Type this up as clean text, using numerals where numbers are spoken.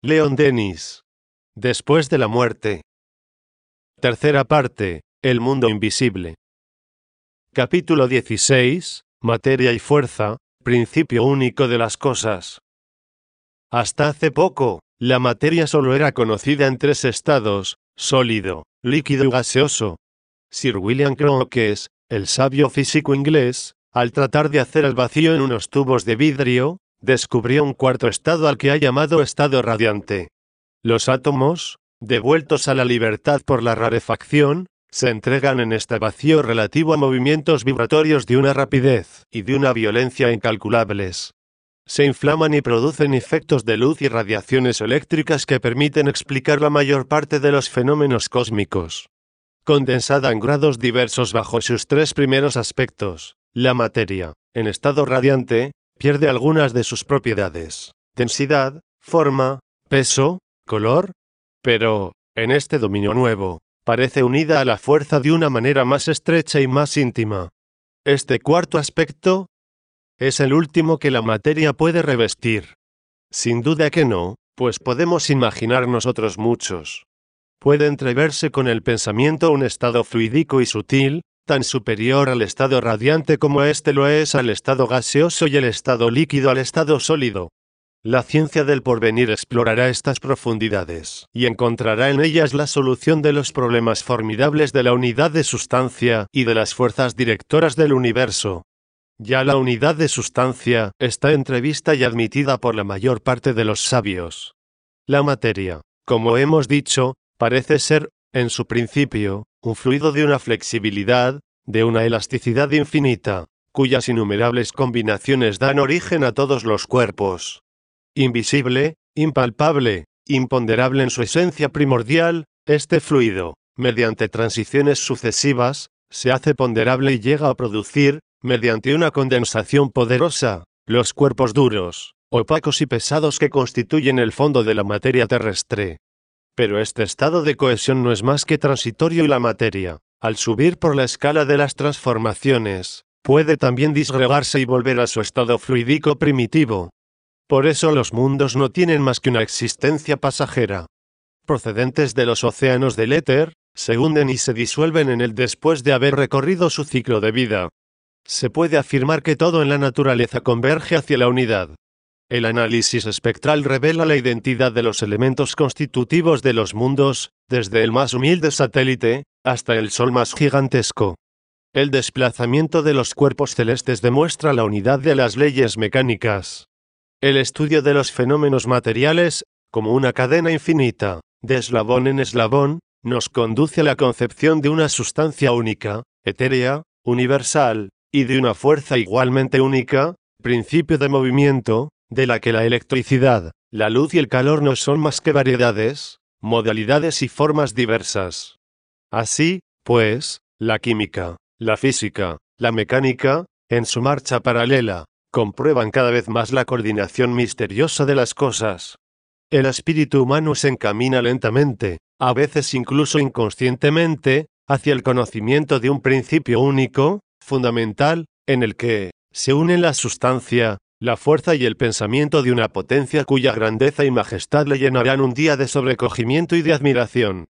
Leon Denis. Después de la muerte. Tercera parte. El mundo invisible. Capítulo 16. Materia y fuerza. Principio único de las cosas. Hasta hace poco, la materia solo era conocida en tres estados: sólido, líquido y gaseoso. Sir William Crookes, el sabio físico inglés, al tratar de hacer el vacío en unos tubos de vidrio, descubrió un cuarto estado al que ha llamado estado radiante. Los átomos, devueltos a la libertad por la rarefacción, se entregan en este vacío relativo a movimientos vibratorios de una rapidez y de una violencia incalculables. Se inflaman y producen efectos de luz y radiaciones eléctricas que permiten explicar la mayor parte de los fenómenos cósmicos. Condensada en grados diversos bajo sus tres primeros aspectos, la materia, en estado radiante, pierde algunas de sus propiedades: densidad, forma, peso, color. Pero, en este dominio nuevo, parece unida a la fuerza de una manera más estrecha y más íntima. Este cuarto aspecto es el último que la materia puede revestir. Sin duda que no, pues podemos imaginarnos otros muchos. Puede entreverse con el pensamiento un estado fluídico y sutil, tan superior al estado radiante como éste lo es al estado gaseoso y el estado líquido al estado sólido. La ciencia del porvenir explorará estas profundidades y encontrará en ellas la solución de los problemas formidables de la unidad de sustancia y de las fuerzas directoras del universo. Ya la unidad de sustancia está entrevista y admitida por la mayor parte de los sabios. La materia, como hemos dicho, parece ser, en su principio, un fluido de una flexibilidad, de una elasticidad infinita, cuyas innumerables combinaciones dan origen a todos los cuerpos. Invisible, impalpable, imponderable en su esencia primordial, este fluido, mediante transiciones sucesivas, se hace ponderable y llega a producir, mediante una condensación poderosa, los cuerpos duros, opacos y pesados que constituyen el fondo de la materia terrestre. Pero este estado de cohesión no es más que transitorio y la materia, al subir por la escala de las transformaciones, puede también disgregarse y volver a su estado fluídico primitivo. Por eso los mundos no tienen más que una existencia pasajera. Procedentes de los océanos del éter, se hunden y se disuelven en él después de haber recorrido su ciclo de vida. Se puede afirmar que todo en la naturaleza converge hacia la unidad. El análisis espectral revela la identidad de los elementos constitutivos de los mundos, desde el más humilde satélite, hasta el Sol más gigantesco. El desplazamiento de los cuerpos celestes demuestra la unidad de las leyes mecánicas. El estudio de los fenómenos materiales, como una cadena infinita, de eslabón en eslabón, nos conduce a la concepción de una sustancia única, etérea, universal, y de una fuerza igualmente única, principio de movimiento, de la que la electricidad, la luz y el calor no son más que variedades, modalidades y formas diversas. Así, pues, la química, la física, la mecánica, en su marcha paralela, comprueban cada vez más la coordinación misteriosa de las cosas. El espíritu humano se encamina lentamente, a veces incluso inconscientemente, hacia el conocimiento de un principio único, fundamental, en el que se unen la sustancia, la fuerza y el pensamiento de una potencia cuya grandeza y majestad le llenarán un día de sobrecogimiento y de admiración.